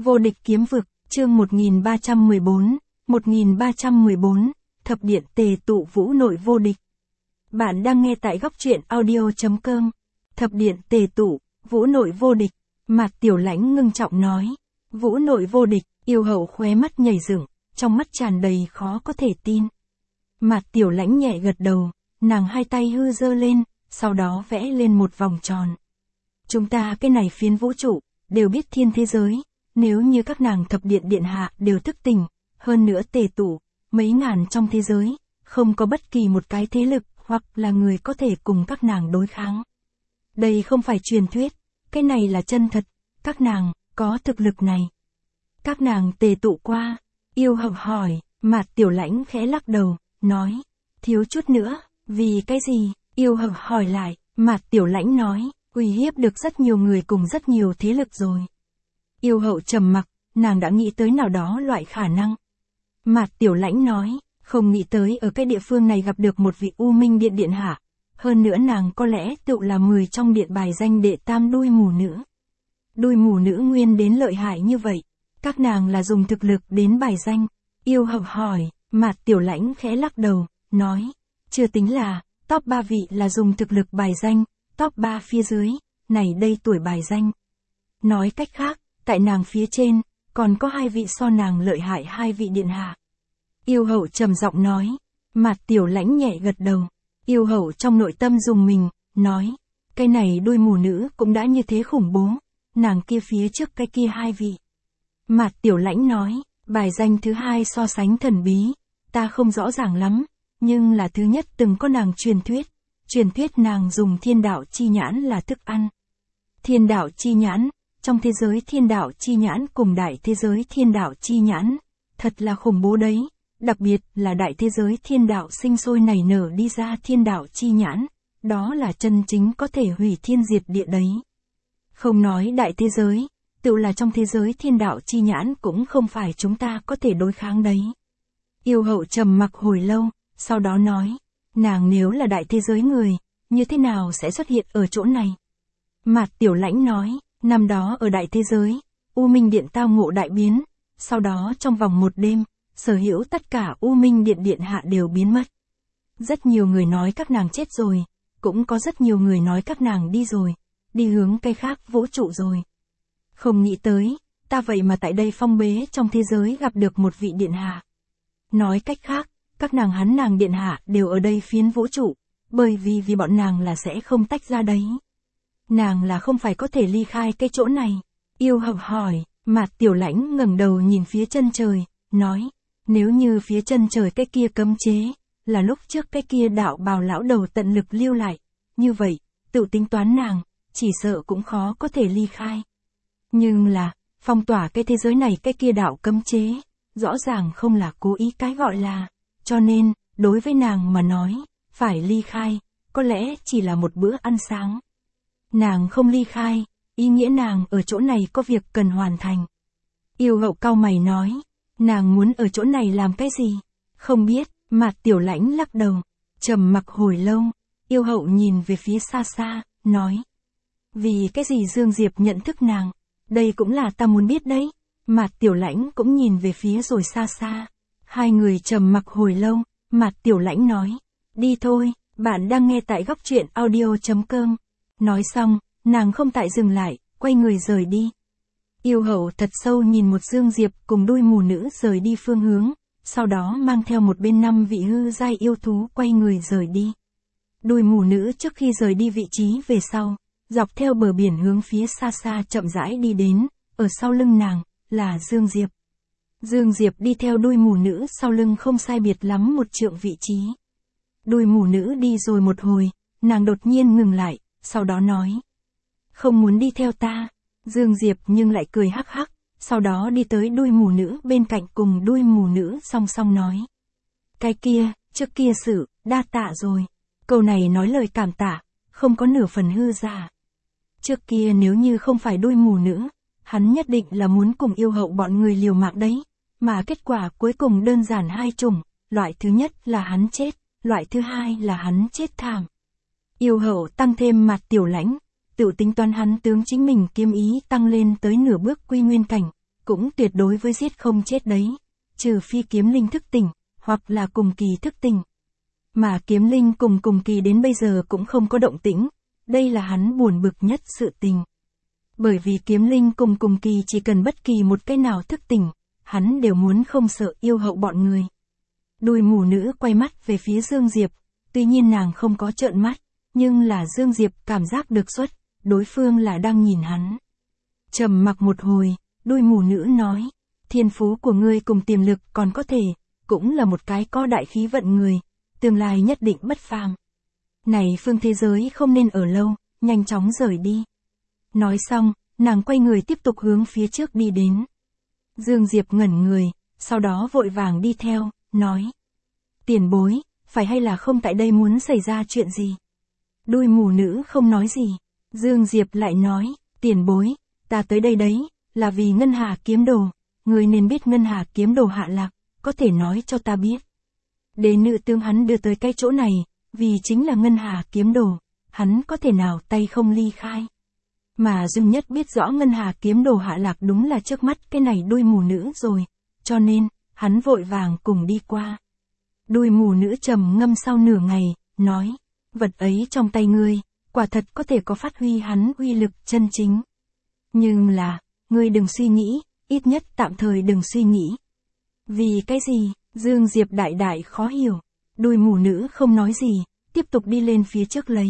Vô địch kiếm vực, chương 1314, thập điện tề tụ vũ nội vô địch. Bạn đang nghe tại góc truyện audio.com. Thập điện tề tụ, vũ nội vô địch. Mạt Tiểu Lãnh ngưng trọng nói. Vũ nội vô địch, Yêu Hậu khóe mắt nhảy dựng, trong mắt tràn đầy khó có thể tin. Mạt Tiểu Lãnh nhẹ gật đầu, nàng hai tay hư giơ lên, sau đó vẽ lên một vòng tròn. Chúng ta cái này phiến vũ trụ, đều biết thiên thế giới, nếu như các nàng thập điện điện hạ đều thức tỉnh, hơn nữa tề tụ, mấy ngàn trong thế giới, không có bất kỳ một cái thế lực, hoặc là người có thể cùng các nàng đối kháng. Đây không phải truyền thuyết, cái này là chân thật, các nàng, có thực lực này. Các nàng tề tụ qua, Yêu Hậu hỏi, Mạt Tiểu Lãnh khẽ lắc đầu, nói, thiếu chút nữa, vì cái gì? Yêu Hậu hỏi lại, Mạt Tiểu Lãnh nói, uy hiếp được rất nhiều người cùng rất nhiều thế lực rồi. Yêu Hậu trầm mặc, nàng đã nghĩ tới nào đó loại khả năng. Mạt Tiểu Lãnh nói, không nghĩ tới ở cái địa phương này gặp được một vị U Minh Điện điện hạ. Hơn nữa nàng có lẽ tự là 10 trong điện bài danh đệ tam đuôi mù nữ. Đuôi mù nữ nguyên đến lợi hại như vậy, các nàng là dùng thực lực đến bài danh. Yêu Hậu hỏi, Mạt Tiểu Lãnh khẽ lắc đầu, nói, chưa tính là, top 3 vị là dùng thực lực bài danh, top 3 phía dưới, này đây tuổi bài danh. Nói cách khác, tại nàng phía trên, còn có 2 vị so nàng lợi hại 2 vị điện hạ. Yêu Hậu trầm giọng nói, Mạt Tiểu Lãnh nhẹ gật đầu. Yêu Hậu trong nội tâm dùng mình, nói, cái này đuôi mù nữ cũng đã như thế khủng bố, nàng kia phía trước cái kia 2 vị. Mạt Tiểu Lãnh nói, bài danh thứ 2 so sánh thần bí, ta không rõ ràng lắm, nhưng là thứ nhất từng có nàng truyền thuyết nàng dùng thiên đạo chi nhãn là thức ăn. Thiên đạo chi nhãn, trong thế giới thiên đạo chi nhãn cùng đại thế giới thiên đạo chi nhãn, thật là khủng bố đấy, đặc biệt là đại thế giới thiên đạo sinh sôi nảy nở đi ra thiên đạo chi nhãn, đó là chân chính có thể hủy thiên diệt địa đấy. Không nói đại thế giới, tự là trong thế giới thiên đạo chi nhãn cũng không phải chúng ta có thể đối kháng đấy. Yêu Hậu trầm mặc hồi lâu, sau đó nói, nàng nếu là đại thế giới người, như thế nào sẽ xuất hiện ở chỗ này? Mạt Tiểu Lãnh nói, năm đó ở đại thế giới, U Minh Điện tao ngộ đại biến, sau đó trong vòng một đêm, sở hữu tất cả U Minh Điện điện hạ đều biến mất. Rất nhiều người nói các nàng chết rồi, cũng có rất nhiều người nói các nàng đi rồi, đi hướng cây khác vũ trụ rồi. Không nghĩ tới, ta vậy mà tại đây phong bế trong thế giới gặp được một vị điện hạ. Nói cách khác, các nàng hắn nàng điện hạ đều ở đây phiến vũ trụ, bởi vì bọn nàng là sẽ không tách ra đấy. Nàng là không phải có thể ly khai cái chỗ này. Yêu Hậu hỏi, Mạt Tiểu Lãnh ngẩng đầu nhìn phía chân trời, nói, nếu như phía chân trời cái kia cấm chế, là lúc trước cái kia đạo bào lão đầu tận lực lưu lại, như vậy, tự tính toán nàng, chỉ sợ cũng khó có thể ly khai. Nhưng là, phong tỏa cái thế giới này cái kia đạo cấm chế, rõ ràng không là cố ý cái gọi là, cho nên, đối với nàng mà nói, phải ly khai, có lẽ chỉ là một bữa ăn sáng. Nàng không ly khai, ý nghĩa nàng ở chỗ này có việc cần hoàn thành. Yêu Hậu cau mày nói, nàng muốn ở chỗ này làm cái gì? Không biết, Mạt Tiểu Lãnh lắc đầu, trầm mặc hồi lâu, Yêu Hậu nhìn về phía xa xa, nói, vì cái gì Dương Diệp nhận thức nàng? Đây cũng là ta muốn biết đấy. Mạt Tiểu Lãnh cũng nhìn về phía rồi xa xa. Hai người trầm mặc hồi lâu, Mạt Tiểu Lãnh nói, đi thôi, bạn đang nghe tại góc truyện audio.com. Nói xong, nàng không tại dừng lại, quay người rời đi. Yêu Hậu thật sâu nhìn một Dương Diệp cùng đuôi mù nữ rời đi phương hướng, sau đó mang theo một bên 5 vị hư giai yêu thú quay người rời đi. Đuôi mù nữ trước khi rời đi vị trí về sau, dọc theo bờ biển hướng phía xa xa chậm rãi đi đến, ở sau lưng nàng, là Dương Diệp. Dương Diệp đi theo đuôi mù nữ sau lưng không sai biệt lắm một trượng vị trí. Đuôi mù nữ đi rồi một hồi, nàng đột nhiên ngừng lại, sau đó nói, không muốn đi theo ta. Dương Diệp nhưng lại cười hắc hắc, sau đó đi tới đuôi mù nữ bên cạnh cùng đuôi mù nữ song song nói, cái kia, trước kia sự, đa tạ rồi. Câu này nói lời cảm tạ, không có nửa phần hư giả. Trước kia nếu như không phải đuôi mù nữ, hắn nhất định là muốn cùng Yêu Hậu bọn người liều mạng đấy, mà kết quả cuối cùng đơn giản 2 chủng, loại thứ nhất là hắn chết, loại thứ hai là hắn chết thảm. Yêu Hậu tăng thêm Mạt Tiểu Lãnh, tự tính toán hắn tướng chính mình kiếm ý tăng lên tới nửa bước quy nguyên cảnh, cũng tuyệt đối với giết không chết đấy, trừ phi kiếm linh thức tỉnh, hoặc là cùng kỳ thức tỉnh. Mà kiếm linh cùng kỳ đến bây giờ cũng không có động tĩnh, đây là hắn buồn bực nhất sự tình. Bởi vì kiếm linh cùng kỳ chỉ cần bất kỳ một cái nào thức tỉnh, hắn đều muốn không sợ yêu hậu bọn người. Đuôi mù nữ quay mắt về phía Dương Diệp, tuy nhiên nàng không có trợn mắt, nhưng là Dương Diệp cảm giác được xuất, đối phương là đang nhìn hắn. Trầm mặc một hồi, đuôi mù nữ nói, thiên phú của ngươi cùng tiềm lực còn có thể, cũng là một cái có đại khí vận người, tương lai nhất định bất phàm. Này phương thế giới không nên ở lâu, nhanh chóng rời đi. Nói xong, nàng quay người tiếp tục hướng phía trước đi đến. Dương Diệp ngẩn người, sau đó vội vàng đi theo, nói. Tiền bối, phải hay là không tại đây muốn xảy ra chuyện gì? Đuôi mù nữ không nói gì. Dương Diệp lại nói, tiền bối, ta tới đây đấy, là vì Ngân Hà kiếm đồ, người nên biết Ngân Hà kiếm đồ hạ lạc, có thể nói cho ta biết. Đế nữ tướng hắn đưa tới cái chỗ này, vì chính là Ngân Hà kiếm đồ, hắn có thể nào tay không ly khai. Mà Dương Nhất biết rõ Ngân Hà kiếm đồ hạ lạc đúng là trước mắt cái này đuôi mù nữ rồi, cho nên, hắn vội vàng cùng đi qua. Đuôi mù nữ trầm ngâm sau nửa ngày, nói, vật ấy trong tay ngươi, quả thật có thể có phát huy hắn uy lực chân chính. Nhưng là, ngươi đừng suy nghĩ, ít nhất tạm thời đừng suy nghĩ. Vì cái gì? Dương Diệp đại đại khó hiểu. Đuôi mù nữ không nói gì, tiếp tục đi lên phía trước lấy.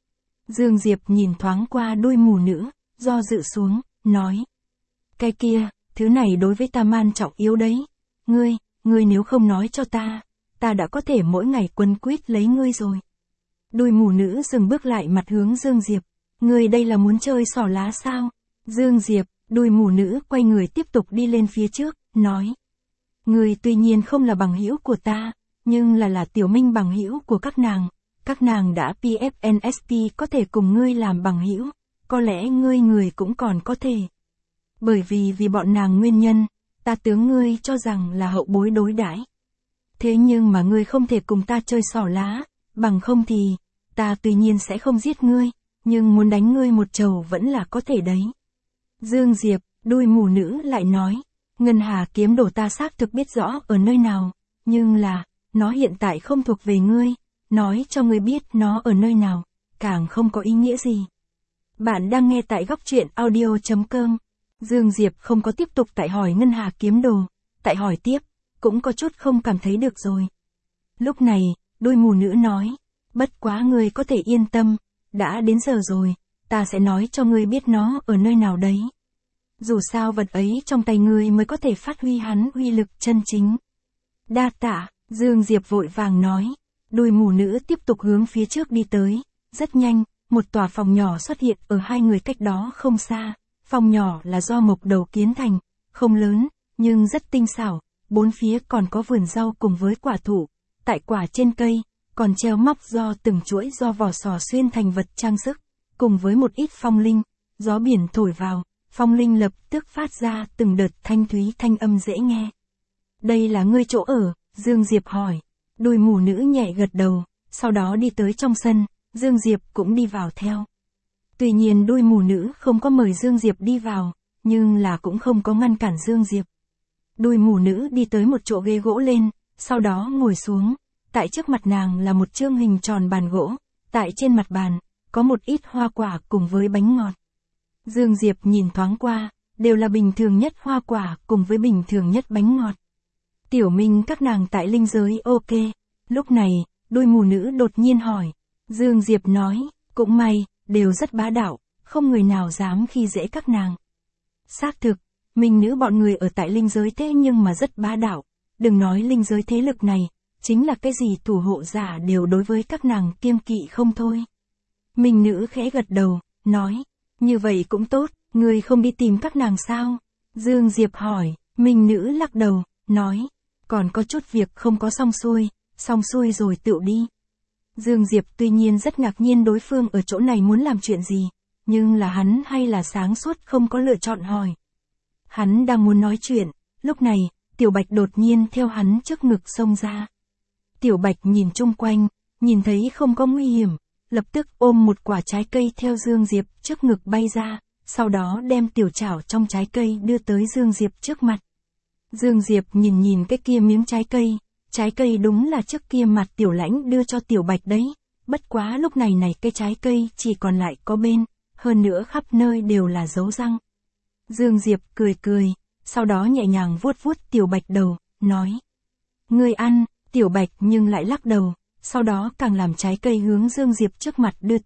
Dương Diệp nhìn thoáng qua đuôi mù nữ, do dự xuống, nói. Cái kia, thứ này đối với ta man trọng yếu đấy. Ngươi nếu không nói cho ta đã có thể mỗi ngày quấn quýt lấy ngươi rồi. Đuôi mù nữ dừng bước lại mặt hướng Dương Diệp. Ngươi đây là muốn chơi xỏ lá sao? Dương Diệp, đuôi mù nữ quay người tiếp tục đi lên phía trước, nói. Ngươi tuy nhiên không là bằng hữu của ta, nhưng là Tiểu Minh bằng hữu của các nàng đã PFNSP có thể cùng ngươi làm bằng hữu, có lẽ người cũng còn có thể. Bởi vì bọn nàng nguyên nhân, ta tướng ngươi cho rằng là hậu bối đối đãi. Thế nhưng mà ngươi không thể cùng ta chơi xỏ lá, bằng không thì, ta tuy nhiên sẽ không giết ngươi, nhưng muốn đánh ngươi một trầu vẫn là có thể đấy. Dương Diệp, đuôi mù nữ lại nói, Ngân Hà kiếm đồ ta xác thực biết rõ ở nơi nào, nhưng là, nó hiện tại không thuộc về ngươi, nói cho ngươi biết nó ở nơi nào, càng không có ý nghĩa gì. Bạn đang nghe tại góc truyện audio.com. Dương Diệp không có tiếp tục tại hỏi Ngân Hà kiếm đồ, tại hỏi tiếp, cũng có chút không cảm thấy được rồi. Lúc này, đuôi mù nữ nói, bất quá ngươi có thể yên tâm, đã đến giờ rồi, ta sẽ nói cho ngươi biết nó ở nơi nào đấy. Dù sao vật ấy trong tay ngươi mới có thể phát huy hắn uy lực chân chính. Đa tạ, Dương Diệp vội vàng nói. Đuôi mù nữ tiếp tục hướng phía trước đi tới. Rất nhanh, một tòa phòng nhỏ xuất hiện ở hai người cách đó không xa. Phòng nhỏ là do mộc đầu kiến thành, không lớn, nhưng rất tinh xảo. Bốn phía còn có vườn rau cùng với quả thụ. Tại quả trên cây, còn treo móc do từng chuỗi do vỏ sò xuyên thành vật trang sức, cùng với một ít phong linh. Gió biển thổi vào, phong linh lập tức phát ra từng đợt thanh thúy thanh âm dễ nghe. Đây là ngươi chỗ ở? Dương Diệp hỏi. Đuôi mù nữ nhẹ gật đầu, sau đó đi tới trong sân, Dương Diệp cũng đi vào theo. Tuy nhiên đuôi mù nữ không có mời Dương Diệp đi vào, nhưng là cũng không có ngăn cản Dương Diệp. Đuôi mù nữ đi tới một chỗ ghế gỗ lên, sau đó ngồi xuống, tại trước mặt nàng là một chương hình tròn bàn gỗ, tại trên mặt bàn, có một ít hoa quả cùng với bánh ngọt. Dương Diệp nhìn thoáng qua, đều là bình thường nhất hoa quả cùng với bình thường nhất bánh ngọt. Tiểu Minh các nàng tại linh giới ok. Lúc này, đuôi mù nữ đột nhiên hỏi. Dương Diệp nói, cũng may, đều rất bá đạo, không người nào dám khi dễ các nàng. Xác thực, mình nữ bọn người ở tại linh giới thế nhưng mà rất bá đạo. Đừng nói linh giới thế lực này, chính là cái gì thủ hộ giả đều đối với các nàng kiêng kỵ không thôi. Mình nữ khẽ gật đầu, nói, như vậy cũng tốt, người không đi tìm các nàng sao? Dương Diệp hỏi, mình nữ lắc đầu, nói, còn có chút việc không có xong xuôi rồi tựu đi. Dương Diệp tuy nhiên rất ngạc nhiên đối phương ở chỗ này muốn làm chuyện gì, nhưng là hắn hay là sáng suốt không có lựa chọn hỏi. Hắn đang muốn nói chuyện, lúc này, Tiểu Bạch đột nhiên theo hắn trước ngực xông ra. Tiểu Bạch nhìn chung quanh, nhìn thấy không có nguy hiểm, lập tức ôm một quả trái cây theo Dương Diệp trước ngực bay ra, sau đó đem tiểu chảo trong trái cây đưa tới Dương Diệp trước mặt. Dương Diệp nhìn nhìn cái kia miếng trái cây đúng là trước kia mặt Tiểu Lãnh đưa cho Tiểu Bạch đấy, bất quá lúc này cái trái cây chỉ còn lại có bên, hơn nữa khắp nơi đều là dấu răng. Dương Diệp cười cười, sau đó nhẹ nhàng vuốt vuốt Tiểu Bạch đầu, nói. Ngươi ăn, Tiểu Bạch nhưng lại lắc đầu, sau đó càng làm trái cây hướng Dương Diệp trước mặt đưa.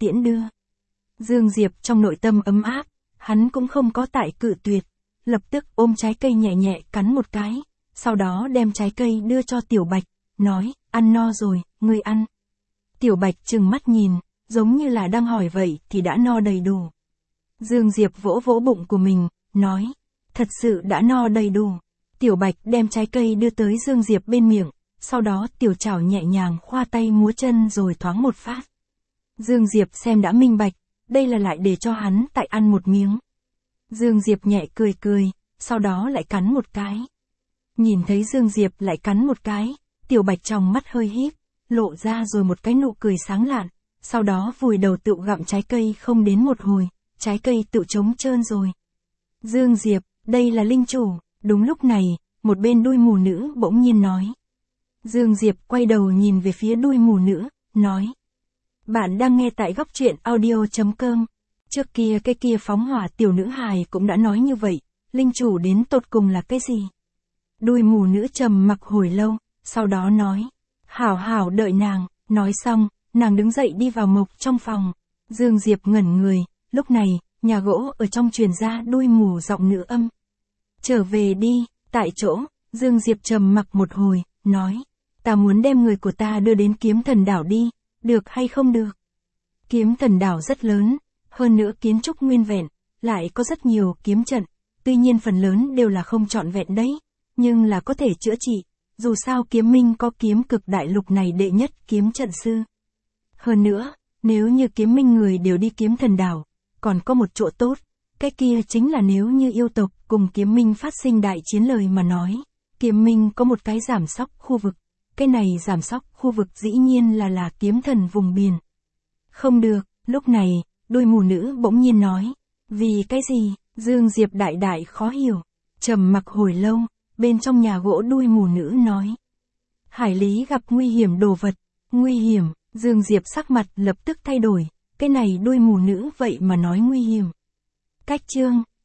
Dương Diệp trong nội tâm ấm áp, hắn cũng không có tại cự tuyệt, lập tức ôm trái cây nhẹ nhẹ cắn một cái, sau đó đem trái cây đưa cho Tiểu Bạch, nói, ăn no rồi, ngươi ăn. Tiểu Bạch trừng mắt nhìn, giống như là đang hỏi vậy thì đã no đầy đủ. Dương Diệp vỗ vỗ bụng của mình, nói, thật sự đã no đầy đủ. Tiểu Bạch đem trái cây đưa tới Dương Diệp bên miệng, sau đó tiểu chảo nhẹ nhàng khoa tay múa chân rồi thoáng một phát. Dương Diệp xem đã minh bạch, đây là lại để cho hắn tại ăn một miếng. Dương Diệp nhẹ cười cười, sau đó lại cắn một cái. Nhìn thấy Dương Diệp lại cắn một cái, Tiểu Bạch trong mắt hơi híp, lộ ra rồi một cái nụ cười sáng lạn, sau đó vùi đầu tự gặm trái cây không đến một hồi, trái cây tự trống trơn rồi. Dương Diệp, đây là linh chủ. Đúng lúc này, một bên đuôi mù nữ bỗng nhiên nói. Dương Diệp quay đầu nhìn về phía đuôi mù nữ, nói. Bạn đang nghe tại góc truyện audio.com. Trước kia cái kia phóng hỏa tiểu nữ hài cũng đã nói như vậy, linh chủ đến tột cùng là cái gì? Đuôi mù nữ trầm mặc hồi lâu, sau đó nói. Hảo hảo đợi nàng, nói xong, nàng đứng dậy đi vào mộc trong phòng. Dương Diệp ngẩn người, lúc này, nhà gỗ ở trong truyền ra đuôi mù giọng nữ âm. Trở về đi, tại chỗ, Dương Diệp trầm mặc một hồi, nói. Ta muốn đem người của ta đưa đến Kiếm Thần Đảo đi, được hay không được? Kiếm Thần Đảo rất lớn, hơn nữa kiến trúc nguyên vẹn, lại có rất nhiều kiếm trận, tuy nhiên phần lớn đều là không trọn vẹn đấy, nhưng là có thể chữa trị, dù sao Kiếm Minh có kiếm cực đại lục này đệ nhất kiếm trận sư. Hơn nữa, nếu như Kiếm Minh người đều đi Kiếm Thần Đảo, còn có một chỗ tốt, cái kia chính là nếu như yêu tộc cùng Kiếm Minh phát sinh đại chiến lời mà nói, Kiếm Minh có một cái giảm sóc khu vực, cái này giảm sóc khu vực dĩ nhiên là kiếm thần vùng biển. Không được, lúc này, đôi mù nữ bỗng nhiên nói, vì cái gì? Dương Diệp đại đại khó hiểu, trầm mặc hồi lâu, bên trong nhà gỗ đuôi mù nữ nói. Hải lý gặp nguy hiểm đồ vật, nguy hiểm, Dương Diệp sắc mặt lập tức thay đổi, cái này đuôi mù nữ vậy mà nói nguy hiểm. Cách chương